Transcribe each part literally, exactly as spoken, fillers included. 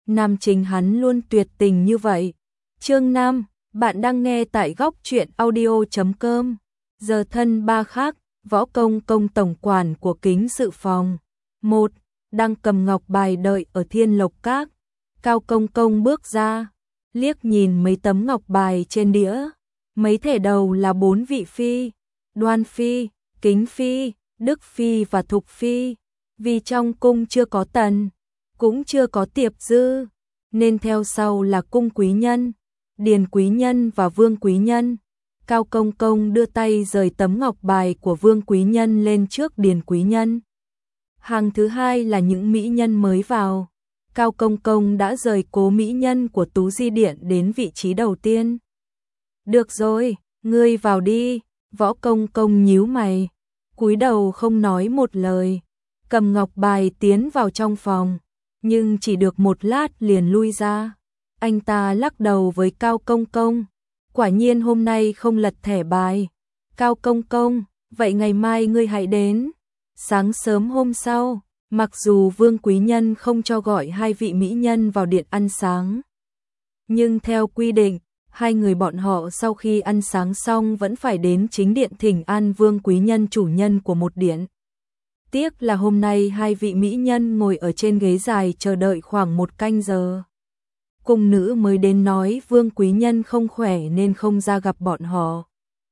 nam chính hắn luôn tuyệt tình như vậy. Chương năm, bạn đang nghe tại góc truyện audio chấm com. Giờ thân ba khác, Võ Công Công tổng quản của Kính Sự Phòng. Một, đang cầm ngọc bài đợi ở Thiên Lộc Các. Cao Công Công bước ra, liếc nhìn mấy tấm ngọc bài trên đĩa. Mấy thẻ đầu là bốn vị phi, Đoan Phi, Kính Phi, Đức Phi và Thục Phi. Vì trong cung chưa có Tần, cũng chưa có Tiệp Dư, nên theo sau là cung quý nhân, Điền quý nhân và Vương quý nhân. Cao Công Công đưa tay rời tấm ngọc bài của Vương quý nhân lên trước Điền quý nhân. Hàng thứ hai là những mỹ nhân mới vào. Cao Công Công đã rời cố mỹ nhân của Tú Di Điện đến vị trí đầu tiên. Được rồi, ngươi vào đi. Võ Công Công nhíu mày, cúi đầu không nói một lời, cầm ngọc bài tiến vào trong phòng, nhưng chỉ được một lát liền lui ra. Anh ta lắc đầu với Cao Công Công, quả nhiên hôm nay không lật thẻ bài. Cao Công Công, vậy ngày mai ngươi hãy đến. Sáng sớm hôm sau, mặc dù Vương quý nhân không cho gọi hai vị mỹ nhân vào điện ăn sáng, nhưng theo quy định, hai người bọn họ sau khi ăn sáng xong vẫn phải đến chính điện thỉnh an Vương quý nhân chủ nhân của một điện. Tiếc là hôm nay hai vị mỹ nhân ngồi ở trên ghế dài chờ đợi khoảng một canh giờ. Cung nữ mới đến nói Vương quý nhân không khỏe nên không ra gặp bọn họ.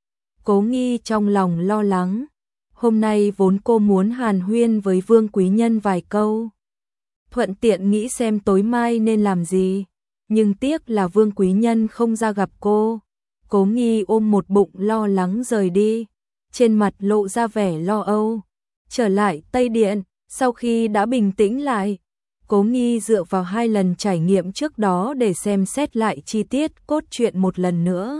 Cố Nghi trong lòng lo lắng. Hôm nay vốn cô muốn hàn huyên với Vương quý nhân vài câu, thuận tiện nghĩ xem tối mai nên làm gì. Nhưng tiếc là Vương quý nhân không ra gặp cô. Cố Nghi ôm một bụng lo lắng rời đi, trên mặt lộ ra vẻ lo âu. Trở lại Tây Điện, sau khi đã bình tĩnh lại, Cố Nghi dựa vào hai lần trải nghiệm trước đó để xem xét lại chi tiết cốt truyện một lần nữa.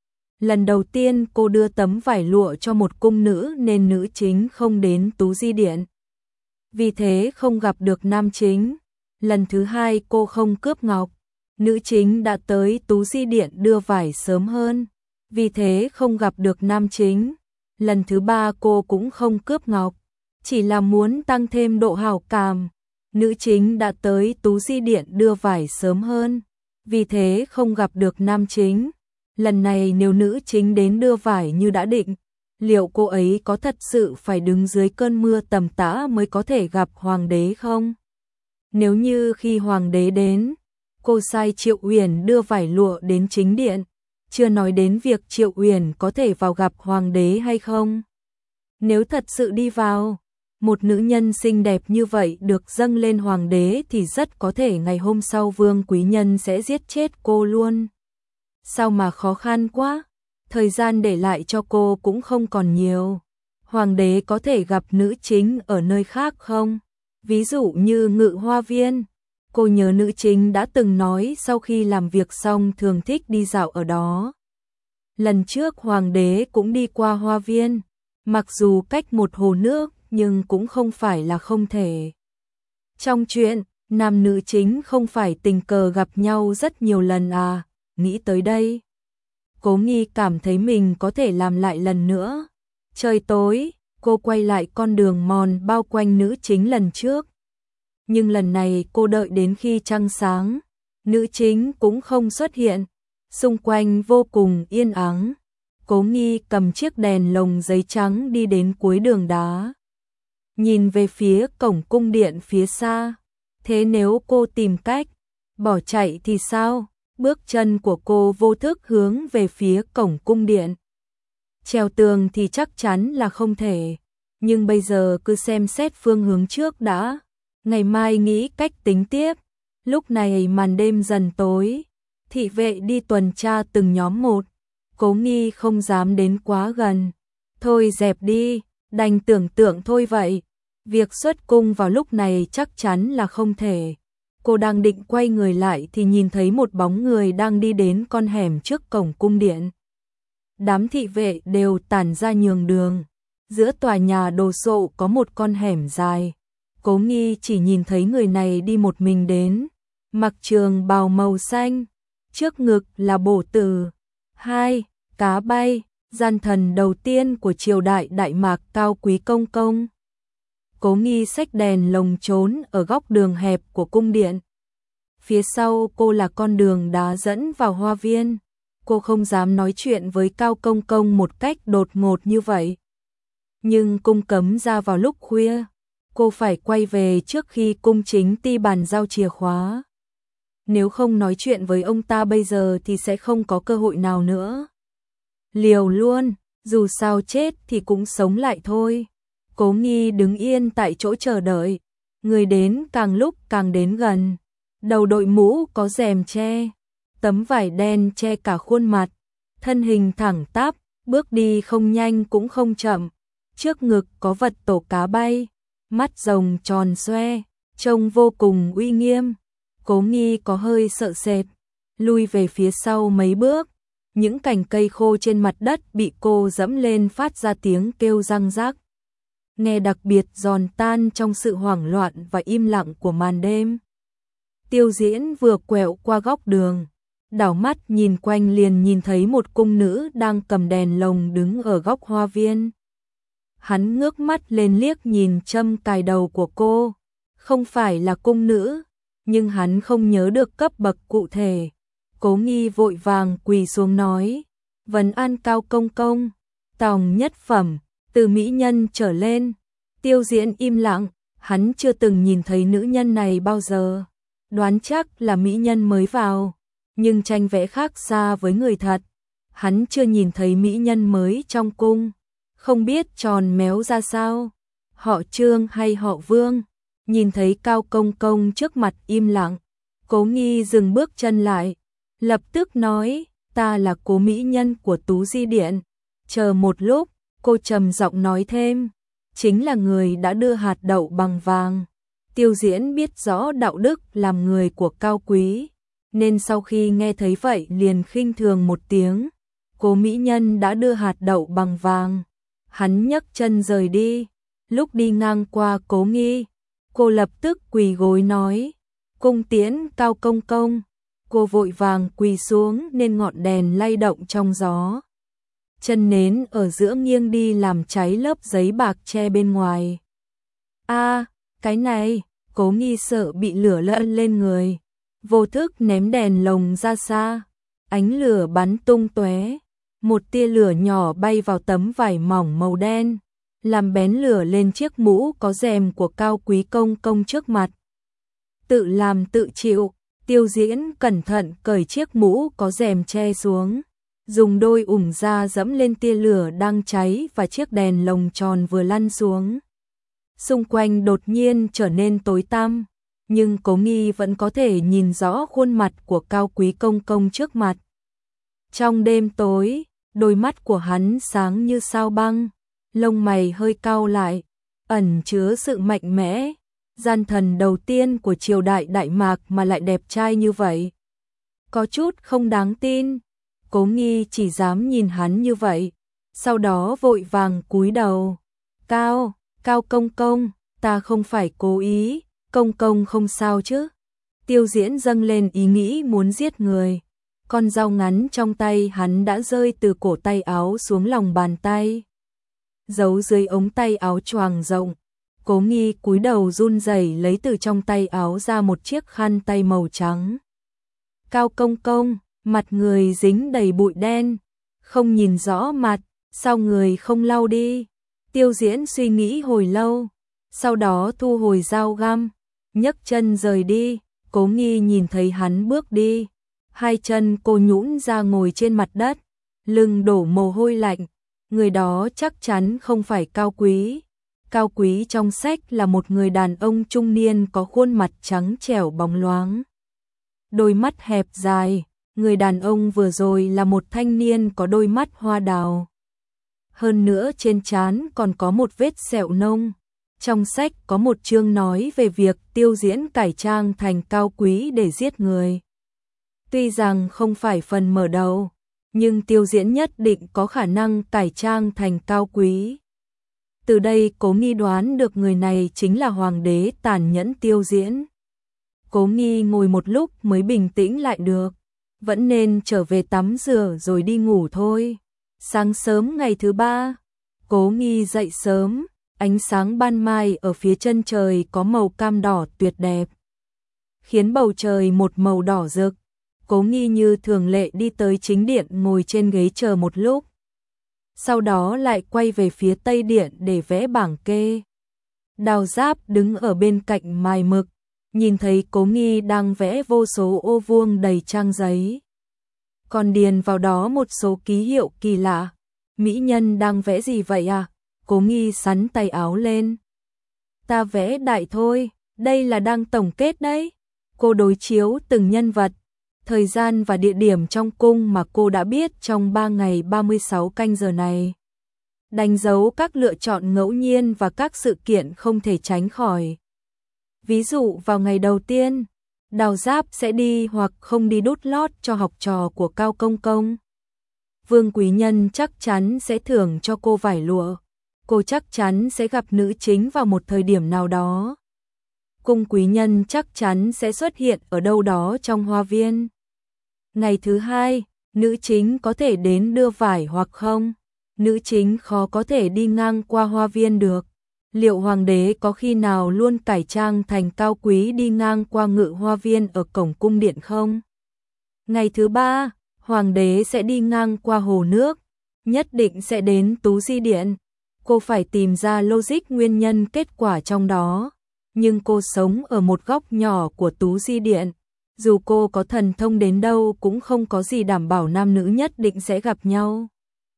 Lần đầu tiên cô đưa tấm vải lụa cho một cung nữ nên nữ chính không đến Tú Di Điện, vì thế không gặp được nam chính. Lần thứ hai cô không cướp ngọc, nữ chính đã tới Tú Di Điện đưa vải sớm hơn, vì thế không gặp được nam chính. Lần thứ ba cô cũng không cướp ngọc, chỉ là muốn tăng thêm độ hảo cảm. Nữ chính đã tới Tú Di Điện đưa vải sớm hơn, vì thế không gặp được nam chính. Lần này nếu nữ chính đến đưa vải như đã định, liệu cô ấy có thật sự phải đứng dưới cơn mưa tầm tã mới có thể gặp hoàng đế không? Nếu như khi hoàng đế đến, cô sai Triệu Uyển đưa vải lụa đến chính điện, chưa nói đến việc Triệu Uyển có thể vào gặp hoàng đế hay không. Nếu thật sự đi vào, một nữ nhân xinh đẹp như vậy được dâng lên hoàng đế thì rất có thể ngày hôm sau Vương quý nhân sẽ giết chết cô luôn. Sao mà khó khăn quá, thời gian để lại cho cô cũng không còn nhiều. Hoàng đế có thể gặp nữ chính ở nơi khác không? Ví dụ như Ngự Hoa Viên. Cô nhớ nữ chính đã từng nói sau khi làm việc xong thường thích đi dạo ở đó. Lần trước hoàng đế cũng đi qua hoa viên, mặc dù cách một hồ nước nhưng cũng không phải là không thể. Trong chuyện, nam nữ chính không phải tình cờ gặp nhau rất nhiều lần à? Nghĩ tới đây, Cố Nghi cảm thấy mình có thể làm lại lần nữa. Trời tối, cô quay lại con đường mòn bao quanh nữ chính lần trước. Nhưng lần này cô đợi đến khi trăng sáng, nữ chính cũng không xuất hiện, xung quanh vô cùng yên ắng. Cố Nghi cầm chiếc đèn lồng giấy trắng đi đến cuối đường đá, nhìn về phía cổng cung điện phía xa. Thế nếu cô tìm cách bỏ chạy thì sao? Bước chân của cô vô thức hướng về phía cổng cung điện. Trèo tường thì chắc chắn là không thể, nhưng bây giờ cứ xem xét phương hướng trước đã, ngày mai nghĩ cách tính tiếp. Lúc này màn đêm dần tối, thị vệ đi tuần tra từng nhóm một. Cố Nghi không dám đến quá gần. Thôi dẹp đi, đành tưởng tượng thôi vậy. Việc xuất cung vào lúc này chắc chắn là không thể. Cô đang định quay người lại thì nhìn thấy một bóng người đang đi đến con hẻm trước cổng cung điện. Đám thị vệ đều tản ra nhường đường. Giữa tòa nhà đồ sộ có một con hẻm dài. Cố Nghi chỉ nhìn thấy người này đi một mình đến, mặc trường bào màu xanh, trước ngực là bổ tử. Hai, cá bay, gian thần đầu tiên của triều đại Đại Mạc Cao Quý Công Công. Cố Nghi xách đèn lồng trốn ở góc đường hẹp của cung điện. phía sau cô là con đường đá dẫn vào hoa viên. Cô không dám nói chuyện với Cao Công Công một cách đột ngột như vậy. Nhưng cung cấm ra vào lúc khuya, cô phải quay về trước khi cung chính ty bàn giao chìa khóa. Nếu không nói chuyện với ông ta bây giờ thì sẽ không có cơ hội nào nữa. Liều luôn, dù sao chết thì cũng sống lại thôi. Cố Nghi đứng yên tại chỗ chờ đợi, người đến càng lúc càng đến gần. Đầu đội mũ có rèm che, tấm vải đen che cả khuôn mặt, thân hình thẳng tắp, bước đi không nhanh cũng không chậm. Trước ngực có vật tổ cá bay, mắt rồng tròn xoe, trông vô cùng uy nghiêm. Cố Nghi có hơi sợ sệt, lui về phía sau mấy bước. Những cành cây khô trên mặt đất bị cô dẫm lên phát ra tiếng kêu răng rắc, nghe đặc biệt giòn tan trong sự hoảng loạn và im lặng của màn đêm. Tiêu Diễn vừa quẹo qua góc đường, đảo mắt nhìn quanh liền nhìn thấy một cung nữ đang cầm đèn lồng đứng ở góc hoa viên. Hắn ngước mắt lên liếc nhìn châm cài đầu của cô, không phải là cung nữ, nhưng hắn không nhớ được cấp bậc cụ thể. Cố Nghi vội vàng quỳ xuống nói, vấn an Cao Công Công, tòng nhất phẩm, từ mỹ nhân trở lên. Tiêu Diễn im lặng, hắn chưa từng nhìn thấy nữ nhân này bao giờ, đoán chắc là mỹ nhân mới vào, nhưng tranh vẽ khác xa với người thật. Hắn chưa nhìn thấy mỹ nhân mới trong cung, không biết tròn méo ra sao, họ Trương hay họ Vương. Nhìn thấy Cao Công Công trước mặt im lặng, Cố Nghi dừng bước chân lại, lập tức nói, ta là Cố mỹ nhân của Tú Di Điện. Chờ một lúc, cô trầm giọng nói thêm, chính là người đã đưa hạt đậu bằng vàng. Tiêu Diễn biết rõ đạo đức làm người của Cao Quý, nên sau khi nghe thấy vậy liền khinh thường một tiếng. Cố mỹ nhân đã đưa hạt đậu bằng vàng. Hắn nhấc chân rời đi, lúc đi ngang qua Cố Nghi, cô lập tức quỳ gối nói, cung tiễn Cao Công Công. Cô vội vàng quỳ xuống nên ngọn đèn lay động trong gió. Chân nến ở giữa nghiêng đi làm cháy lớp giấy bạc che bên ngoài. A, cái này, Cố Nghi sợ bị lửa lẫn lên người, vô thức ném đèn lồng ra xa. Ánh lửa bắn tung tóe, một tia lửa nhỏ bay vào tấm vải mỏng màu đen, làm bén lửa lên chiếc mũ có rèm của Cao Quý Công Công trước mặt. Tự làm tự chịu. Tiêu Diễn cẩn thận cởi chiếc mũ có rèm che xuống, dùng đôi ủng da dẫm lên tia lửa đang cháy và chiếc đèn lồng tròn vừa lăn xuống. Xung quanh đột nhiên trở nên tối tăm, nhưng Cố Nghi vẫn có thể nhìn rõ khuôn mặt của Cao Quý Công Công trước mặt. Trong đêm tối, đôi mắt của hắn sáng như sao băng, lông mày hơi cau lại, ẩn chứa sự mạnh mẽ. Gian thần đầu tiên của triều đại Đại Mạc mà lại đẹp trai như vậy, có chút không đáng tin. Cố Nghi chỉ dám nhìn hắn như vậy, sau đó vội vàng cúi đầu. Cao, Cao Công Công, ta không phải cố ý, Công Công không sao chứ? Tiêu Diễn dâng lên ý nghĩ muốn giết người. Con dao ngắn trong tay hắn đã rơi từ cổ tay áo xuống lòng bàn tay, giấu dưới ống tay áo choàng rộng. Cố Nghi cúi đầu run rẩy lấy từ trong tay áo ra một chiếc khăn tay màu trắng. Cao Công Công, mặt người dính đầy bụi đen, không nhìn rõ mặt, sao người không lau đi? Tiêu Diễn suy nghĩ hồi lâu, sau đó thu hồi dao găm, nhấc chân rời đi. Cố Nghi nhìn thấy hắn bước đi, hai chân cô nhũn ra ngồi trên mặt đất, lưng đổ mồ hôi lạnh. Người đó chắc chắn không phải Cao Quý. Cao Quý trong sách là một người đàn ông trung niên có khuôn mặt trắng trẻo bóng loáng, đôi mắt hẹp dài. Người đàn ông vừa rồi là một thanh niên có đôi mắt hoa đào. Hơn nữa trên trán còn có một vết sẹo nông. Trong sách có một chương nói về việc Tiêu Diễn cải trang thành Cao Quý để giết người. Tuy rằng không phải phần mở đầu, nhưng Tiêu Diễn nhất định có khả năng cải trang thành Cao Quý. Từ đây Cố Nghi đoán được người này chính là hoàng đế tàn nhẫn Tiêu Diễn. Cố Nghi ngồi một lúc mới bình tĩnh lại được, vẫn nên trở về tắm rửa rồi đi ngủ thôi. Sáng sớm ngày thứ ba, Cố Nghi dậy sớm, ánh sáng ban mai ở phía chân trời có màu cam đỏ tuyệt đẹp. khiến bầu trời một màu đỏ rực. Cố Nghi như thường lệ đi tới chính điện ngồi trên ghế chờ một lúc. Sau đó lại quay về phía tây điện để vẽ bảng kê. Đào Giáp đứng ở bên cạnh mài mực, nhìn thấy Cố Nghi đang vẽ vô số ô vuông đầy trang giấy. Còn điền vào đó một số ký hiệu kỳ lạ. Mỹ nhân đang vẽ gì vậy à? Cố Nghi xắn tay áo lên. Ta vẽ đại thôi, đây là đang tổng kết đấy. Cô đối chiếu từng nhân vật, thời gian và địa điểm trong cung mà cô đã biết trong ba ngày ba mươi sáu canh giờ này. Đánh dấu các lựa chọn ngẫu nhiên và các sự kiện không thể tránh khỏi. Ví dụ vào ngày đầu tiên, Đào Giáp sẽ đi hoặc không đi đút lót cho học trò của Cao Công Công. Vương Quý Nhân chắc chắn sẽ thưởng cho cô vải lụa. Cô chắc chắn sẽ gặp nữ chính vào một thời điểm nào đó. Cung Quý Nhân chắc chắn sẽ xuất hiện ở đâu đó trong hoa viên. Ngày thứ hai, nữ chính có thể đến đưa vải hoặc không. Nữ chính khó có thể đi ngang qua hoa viên được. Liệu hoàng đế có khi nào luôn cải trang thành cao quý đi ngang qua ngự hoa viên ở cổng cung điện không? Ngày thứ ba, hoàng đế sẽ đi ngang qua hồ nước, nhất định sẽ đến Tú Di Điện. Cô phải tìm ra logic nguyên nhân kết quả trong đó. Nhưng cô sống ở một góc nhỏ của Tú Di Điện. Dù cô có thần thông đến đâu cũng không có gì đảm bảo nam nữ nhất định sẽ gặp nhau.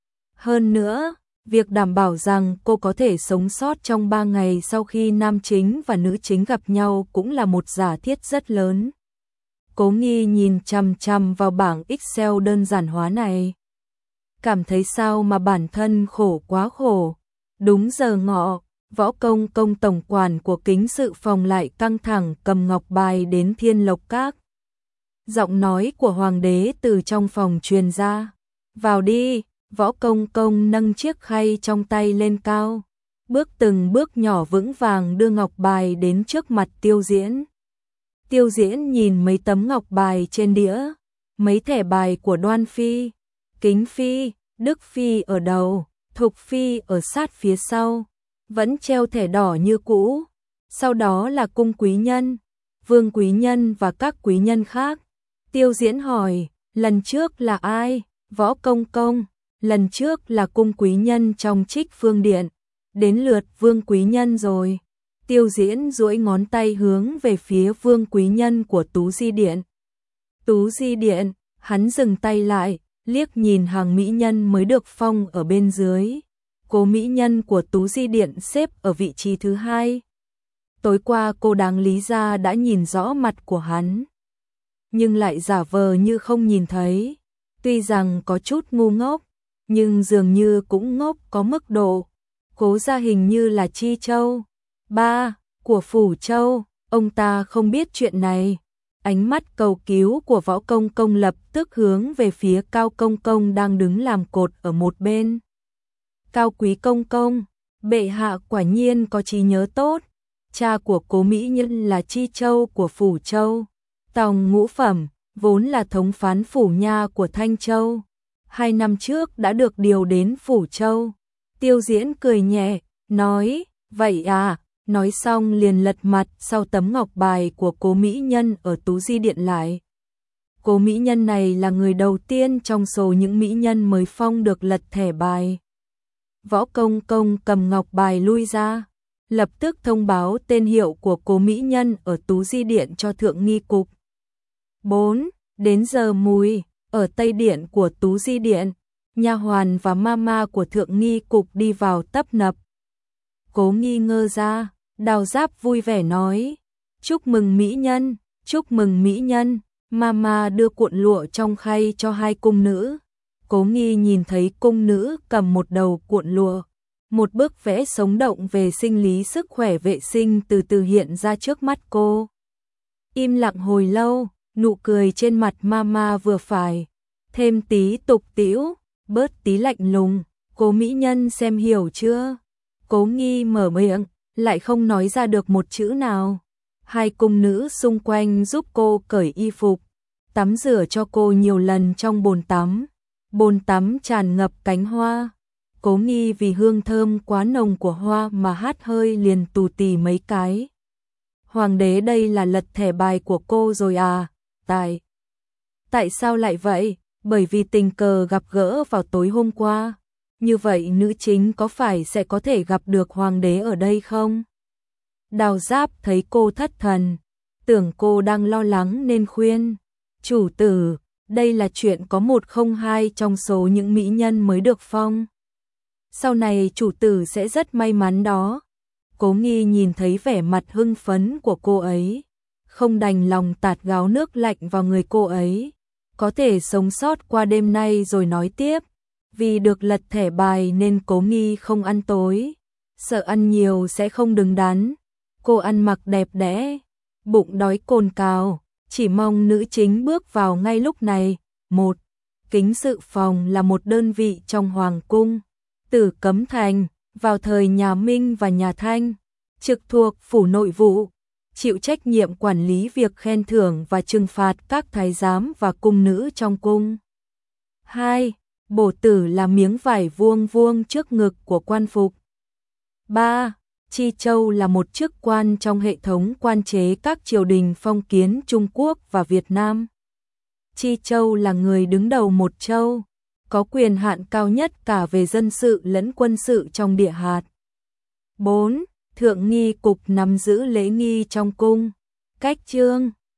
Hơn nữa, việc đảm bảo rằng cô có thể sống sót trong ba ngày sau khi nam chính và nữ chính gặp nhau cũng là một giả thiết rất lớn. Cố Nghi nhìn chằm chằm vào bảng Excel đơn giản hóa này. Cảm thấy sao mà bản thân khổ quá khổ. Đúng giờ ngọ, Võ Công Công tổng quản của Kính Sự Phòng lại căng thẳng cầm ngọc bài đến Thiên Lộc Các. Giọng nói của hoàng đế từ trong phòng truyền ra. Vào đi. Võ Công Công nâng chiếc khay trong tay lên cao, bước từng bước nhỏ vững vàng đưa ngọc bài đến trước mặt Tiêu Diễn. Tiêu Diễn nhìn mấy tấm ngọc bài trên đĩa, mấy thẻ bài của Đoan Phi, Kính Phi, Đức Phi ở đầu, Thục Phi ở sát phía sau, vẫn treo thẻ đỏ như cũ. Sau đó là cung quý nhân, vương quý nhân và các quý nhân khác. Tiêu Diễn hỏi, lần trước là ai? Võ Công Công. Lần trước là cung quý nhân trong Trích Phương Điện, đến lượt vương quý nhân rồi. Tiêu Diễn duỗi ngón tay hướng về phía vương quý nhân của Tú Di Điện. Tú Di Điện, hắn dừng tay lại, liếc nhìn hàng mỹ nhân mới được phong ở bên dưới. Cô mỹ nhân của Tú Di Điện xếp ở vị trí thứ hai. Tối qua cô Đáng Lý Gia đã nhìn rõ mặt của hắn, nhưng lại giả vờ như không nhìn thấy. Tuy rằng có chút ngu ngốc, nhưng dường như cũng ngốc có mức độ. Cố Gia hình như là Chi Châu, ba của Phủ Châu, ông ta không biết chuyện này. Ánh mắt cầu cứu của Võ Công Công lập tức hướng về phía Cao Công Công đang đứng làm cột ở một bên. Cao Quý Công Công, bệ hạ quả nhiên có trí nhớ tốt. Cha của Cố mỹ nhân là Chi Châu của Phủ Châu, Tòng Ngũ Phẩm, vốn là thống phán phủ nha của Thanh Châu. Hai năm trước đã được điều đến Phủ Châu. Tiêu Diễn cười nhẹ, nói, vậy à, nói xong liền lật mặt sau tấm ngọc bài của Cố mỹ nhân ở Tú Di Điện lại. Cố mỹ nhân này là người đầu tiên trong số những mỹ nhân mới phong được lật thẻ bài. Võ Công Công cầm ngọc bài lui ra, lập tức thông báo tên hiệu của Cố mỹ nhân ở Tú Di Điện cho Thượng Nghi Cục. bốn. Đến giờ mùi, ở Tây Điện của Tú Di Điện, nha hoàn và mama của Thượng Nghi Cục đi vào tấp nập. Cố Nghi ngơ ra, Đào Giáp vui vẻ nói, chúc mừng mỹ nhân, chúc mừng mỹ nhân. Mama đưa cuộn lụa trong khay cho hai cung nữ. Cố Nghi nhìn thấy cung nữ cầm một đầu cuộn lụa. Một bức vẽ sống động về sinh lý sức khỏe vệ sinh từ từ hiện ra trước mắt cô. Im lặng hồi lâu, nụ cười trên mặt mama vừa phải, thêm tí tục tĩu, bớt tí lạnh lùng. Cố mỹ nhân xem hiểu chưa? Cố Nghi mở miệng, lại không nói ra được một chữ nào. Hai cung nữ xung quanh giúp cô cởi y phục, tắm rửa cho cô nhiều lần trong bồn tắm. Bồn tắm tràn ngập cánh hoa. Cố Nghi vì hương thơm quá nồng của hoa mà hát hơi liền tù tì mấy cái. Hoàng đế đây là lật thẻ bài của cô rồi à? Tại Tại sao lại vậy? Bởi vì tình cờ gặp gỡ vào tối hôm qua. Như vậy nữ chính có phải sẽ có thể gặp được hoàng đế ở đây không? Đào Giáp thấy cô thất thần, tưởng cô đang lo lắng nên khuyên. Chủ tử, đây là chuyện có một không hai trong số những mỹ nhân mới được phong. Sau này chủ tử sẽ rất may mắn đó. Cố Nghi nhìn thấy vẻ mặt hưng phấn của cô ấy, không đành lòng tạt gáo nước lạnh vào người cô ấy. Có thể sống sót qua đêm nay rồi nói tiếp. Vì được lật thẻ bài nên Cố Nghi không ăn tối, sợ ăn nhiều sẽ không đứng đắn. Cô ăn mặc đẹp đẽ, bụng đói cồn cào, chỉ mong nữ chính bước vào ngay lúc này. Một, Kính sự phòng là một đơn vị trong Hoàng cung, Tử Cấm Thành, vào thời nhà Minh và nhà Thanh, trực thuộc phủ nội vụ, chịu trách nhiệm quản lý việc khen thưởng và trừng phạt các thái giám và cung nữ trong cung. Hai, Bổ tử là miếng vải vuông vuông trước ngực của quan phục. Ba, Chi Châu là một chức quan trong hệ thống quan chế các triều đình phong kiến Trung Quốc và Việt Nam. Chi Châu là người đứng đầu một châu, có quyền hạn cao nhất cả về dân sự lẫn quân sự trong địa hạt. Bốn, Thượng nghi cục nắm giữ lễ nghi trong cung. Cách chương